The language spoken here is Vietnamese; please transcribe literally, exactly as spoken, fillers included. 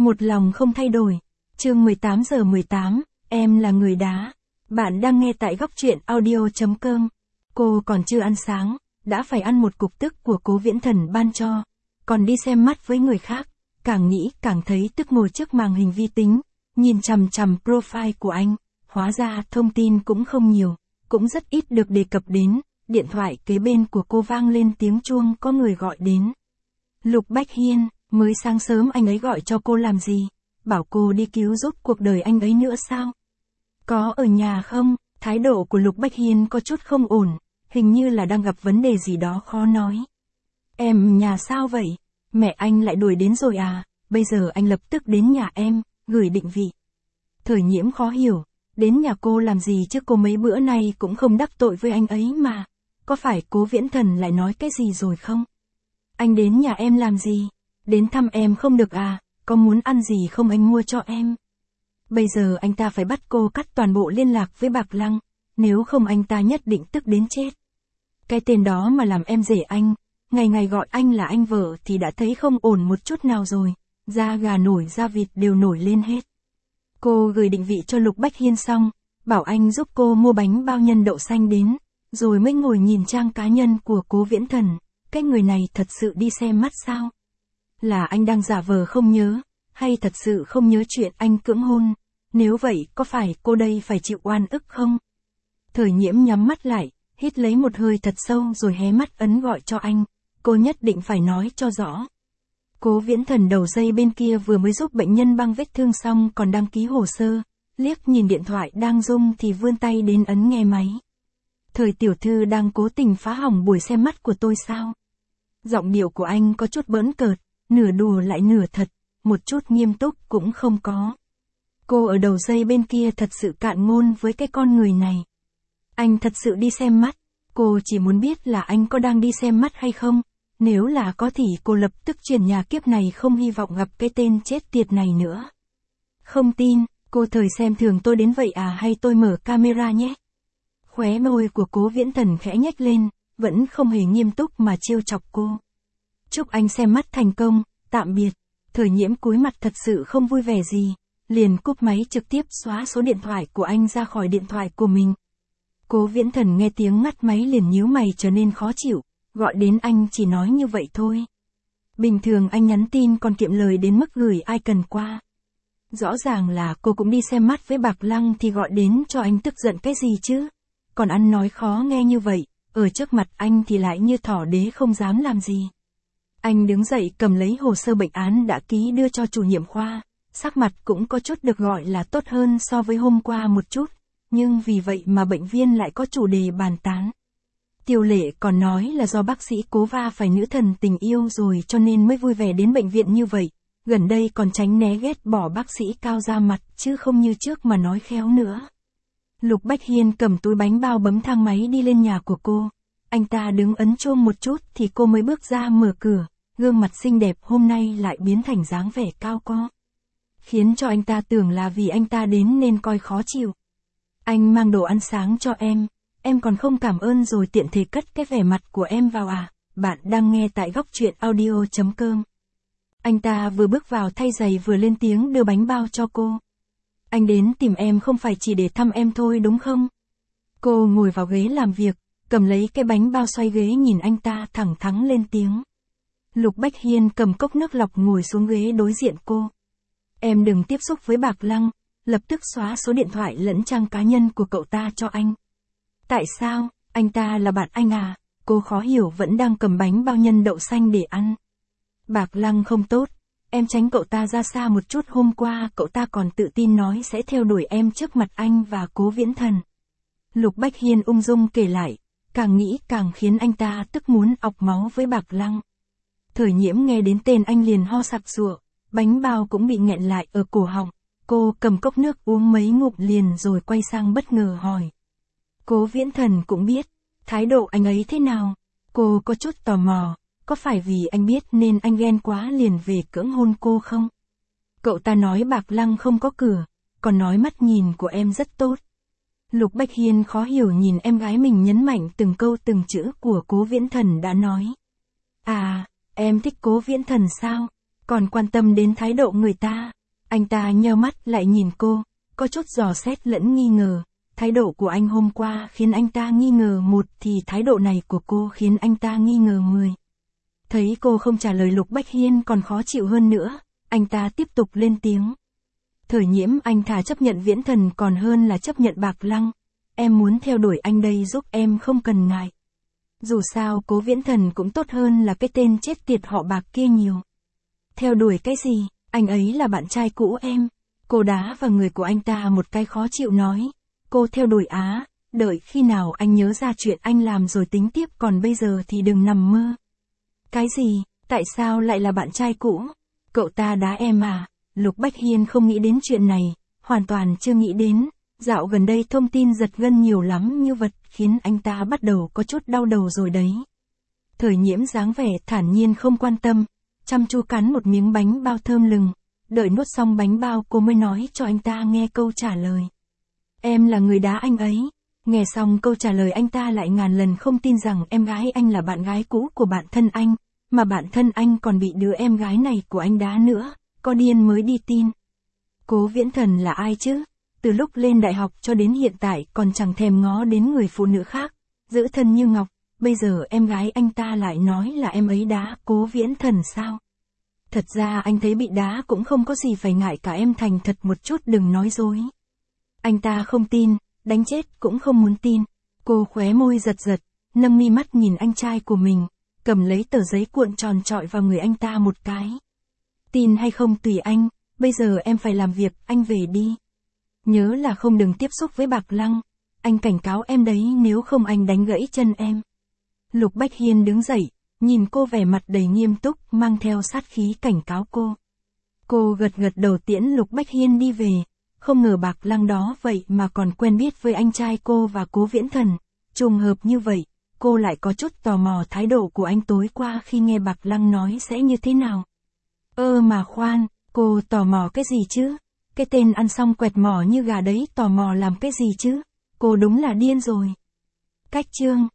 Một lòng không thay đổi. Chương mười tám giờ mười tám, em là người đá. Bạn đang nghe tại góc truyện audio chấm com. Cô còn chưa ăn sáng, đã phải ăn một cục tức của Cố Viễn Thần ban cho. Còn đi xem mắt với người khác, càng nghĩ càng thấy tức ngồi trước màn hình vi tính, nhìn chằm chằm profile của anh. Hóa ra thông tin cũng không nhiều, cũng rất ít được đề cập đến. Điện thoại kế bên của cô vang lên tiếng chuông, có người gọi đến. Lục Bách Hiên. Mới sáng sớm anh ấy gọi cho cô làm gì? Bảo cô đi cứu giúp cuộc đời anh ấy nữa sao? Có ở nhà không? Thái độ của Lục Bách Hiên có chút không ổn, hình như là đang gặp vấn đề gì đó khó nói. Em nhà sao vậy? Mẹ anh lại đuổi đến rồi à? Bây giờ anh lập tức đến nhà em, gửi định vị. Thời Nhiễm khó hiểu, đến nhà cô làm gì chứ, cô mấy bữa nay cũng không đắc tội với anh ấy mà. Có phải Cố Viễn Thần lại nói cái gì rồi không? Anh đến nhà em làm gì? Đến thăm em không được à, có muốn ăn gì không anh mua cho em. Bây giờ anh ta phải bắt cô cắt toàn bộ liên lạc với Bạc Lăng, nếu không anh ta nhất định tức đến chết. Cái tên đó mà làm em rể anh, ngày ngày gọi anh là anh vợ thì đã thấy không ổn một chút nào rồi, da gà nổi da vịt đều nổi lên hết. Cô gửi định vị cho Lục Bách Hiên xong, bảo anh giúp cô mua bánh bao nhân đậu xanh đến, rồi mới ngồi nhìn trang cá nhân của Cố Viễn Thần. Cái người này thật sự đi xem mắt sao? Là anh đang giả vờ không nhớ, hay thật sự không nhớ chuyện anh cưỡng hôn? Nếu vậy, có phải cô đây phải chịu oan ức không? Thời Nhiễm nhắm mắt lại, hít lấy một hơi thật sâu rồi hé mắt ấn gọi cho anh. Cô nhất định phải nói cho rõ. Cố Viễn Thần đầu dây bên kia vừa mới giúp bệnh nhân băng vết thương xong còn đăng ký hồ sơ, liếc nhìn điện thoại đang rung thì vươn tay đến ấn nghe máy. Thời tiểu thư đang cố tình phá hỏng buổi xem mắt của tôi sao? Giọng điệu của anh có chút bỡn cợt, nửa đùa lại nửa thật, một chút nghiêm túc cũng không có. Cô ở đầu dây bên kia thật sự cạn ngôn với cái con người này. Anh thật sự đi xem mắt, cô chỉ muốn biết là anh có đang đi xem mắt hay không, nếu là có thì cô lập tức chuyển nhà, kiếp này không hy vọng gặp cái tên chết tiệt này nữa. Không tin, cô thời xem thường tôi đến vậy à, hay tôi mở camera nhé. Khóe môi của Cố Viễn Thần khẽ nhếch lên, vẫn không hề nghiêm túc mà trêu chọc cô. Chúc anh xem mắt thành công, tạm biệt. Thời Nhiễm cúi mặt thật sự không vui vẻ gì, liền cúp máy trực tiếp xóa số điện thoại của anh ra khỏi điện thoại của mình. Cố Viễn Thần nghe tiếng ngắt máy liền nhíu mày trở nên khó chịu, gọi đến anh chỉ nói như vậy thôi. Bình thường anh nhắn tin còn kiệm lời đến mức gửi ai cần qua. Rõ ràng là cô cũng đi xem mắt với Bạc Lăng thì gọi đến cho anh tức giận cái gì chứ. Còn ăn nói khó nghe như vậy, ở trước mặt anh thì lại như thỏ đế không dám làm gì. Anh đứng dậy cầm lấy hồ sơ bệnh án đã ký đưa cho chủ nhiệm khoa, sắc mặt cũng có chút được gọi là tốt hơn so với hôm qua một chút, nhưng vì vậy mà bệnh viên lại có chủ đề bàn tán. Tiêu Lệ còn nói là do bác sĩ Cố va phải nữ thần tình yêu rồi cho nên mới vui vẻ đến bệnh viện như vậy, gần đây còn tránh né ghét bỏ bác sĩ Cao ra mặt chứ không như trước mà nói khéo nữa. Lục Bách Hiên cầm túi bánh bao bấm thang máy đi lên nhà của cô. Anh ta đứng ấn chuông một chút thì cô mới bước ra mở cửa, gương mặt xinh đẹp hôm nay lại biến thành dáng vẻ cao co. Khiến cho anh ta tưởng là vì anh ta đến nên coi khó chịu. Anh mang đồ ăn sáng cho em, em còn không cảm ơn rồi tiện thể cất cái vẻ mặt của em vào à? Bạn đang nghe tại góc truyện audio chấm com. Anh ta vừa bước vào thay giày vừa lên tiếng đưa bánh bao cho cô. Anh đến tìm em không phải chỉ để thăm em thôi đúng không? Cô ngồi vào ghế làm việc, cầm lấy cái bánh bao xoay ghế nhìn anh ta thẳng thắn lên tiếng. Lục Bách Hiên cầm cốc nước lọc ngồi xuống ghế đối diện cô. Em đừng tiếp xúc với Bạc Lăng, lập tức xóa số điện thoại lẫn trang cá nhân của cậu ta cho anh. Tại sao, anh ta là bạn anh à? Cô khó hiểu vẫn đang cầm bánh bao nhân đậu xanh để ăn. Bạc Lăng không tốt, em tránh cậu ta ra xa một chút, hôm qua cậu ta còn tự tin nói sẽ theo đuổi em trước mặt anh và Cố Viễn Thần. Lục Bách Hiên ung dung kể lại, càng nghĩ càng khiến anh ta tức muốn ọc máu với Bạc Lăng. Thời Nhiễm nghe đến tên anh liền ho sặc sụa, bánh bao cũng bị nghẹn lại ở cổ họng. Cô cầm cốc nước uống mấy ngụm liền rồi quay sang bất ngờ hỏi. Cố Viễn Thần cũng biết, thái độ anh ấy thế nào? Cô có chút tò mò, có phải vì anh biết nên anh ghen quá liền về cưỡng hôn cô không? Cậu ta nói Bạc Lăng không có cửa, còn nói mắt nhìn của em rất tốt. Lục Bách Hiên khó hiểu nhìn em gái mình nhấn mạnh từng câu từng chữ của Cố Viễn Thần đã nói. À, em thích Cố Viễn Thần sao? còn quan tâm đến thái độ người ta. Anh ta nheo mắt lại nhìn cô, có chút dò xét lẫn nghi ngờ. Thái độ của anh hôm qua khiến anh ta nghi ngờ một thì thái độ này của cô khiến anh ta nghi ngờ mười. Thấy cô không trả lời Lục Bách Hiên còn khó chịu hơn nữa, anh ta tiếp tục lên tiếng. Thời Nhiễm, anh thà chấp nhận Viễn Thần còn hơn là chấp nhận Bạc Lăng. Em muốn theo đuổi anh đây giúp em không cần ngại. Dù sao Cố Viễn Thần cũng tốt hơn là cái tên chết tiệt họ Bạc kia nhiều. Theo đuổi cái gì, anh ấy là bạn trai cũ em. Cô đá vào người của anh ta một cái khó chịu nói. Cô theo đuổi á, đợi khi nào anh nhớ ra chuyện anh làm rồi tính tiếp, còn bây giờ thì đừng nằm mơ. Cái gì, tại sao lại là bạn trai cũ? Cậu ta đá em à? Lục Bách Hiên không nghĩ đến chuyện này, hoàn toàn chưa nghĩ đến. Dạo gần đây thông tin giật gân nhiều lắm như vật khiến anh ta bắt đầu có chút đau đầu rồi đấy. Thời Nhiễm dáng vẻ thản nhiên không quan tâm, chăm chú cắn một miếng bánh bao thơm lừng. Đợi nuốt xong bánh bao cô mới nói cho anh ta nghe câu trả lời. Em là người đá anh ấy. Nghe xong câu trả lời anh ta lại ngàn lần không tin rằng em gái anh là bạn gái cũ của bạn thân anh, mà bạn thân anh còn bị đứa em gái này của anh đá nữa, có điên mới đi tin. Cố Viễn Thần là ai chứ? Từ lúc lên đại học cho đến hiện tại còn chẳng thèm ngó đến người phụ nữ khác, giữ thân như ngọc, bây giờ em gái anh ta lại nói là em ấy đá Cố Viễn Thần sao? Thật ra anh thấy bị đá cũng không có gì phải ngại cả, em thành thật một chút đừng nói dối. Anh ta không tin, đánh chết cũng không muốn tin. Cô khóe môi giật giật, nâng mi mắt nhìn anh trai của mình, cầm lấy tờ giấy cuộn tròn trọi vào người anh ta một cái. Tin hay không tùy anh, bây giờ em phải làm việc, anh về đi. Nhớ là không đừng tiếp xúc với Bạc Lăng, anh cảnh cáo em đấy, nếu không anh đánh gãy chân em. Lục Bách Hiên đứng dậy, nhìn cô vẻ mặt đầy nghiêm túc, mang theo sát khí cảnh cáo cô. Cô gật gật đầu tiễn Lục Bách Hiên đi về, không ngờ Bạc Lăng đó vậy mà còn quen biết với anh trai cô và Cố Viễn Thần. Trùng hợp như vậy, cô lại có chút tò mò thái độ của anh tối qua khi nghe Bạc Lăng nói sẽ như thế nào. Ơ mà khoan, cô tò mò cái gì chứ? Cái tên ăn xong quẹt mỏ như gà đấy tò mò làm cái gì chứ? Cô đúng là điên rồi. Cách chương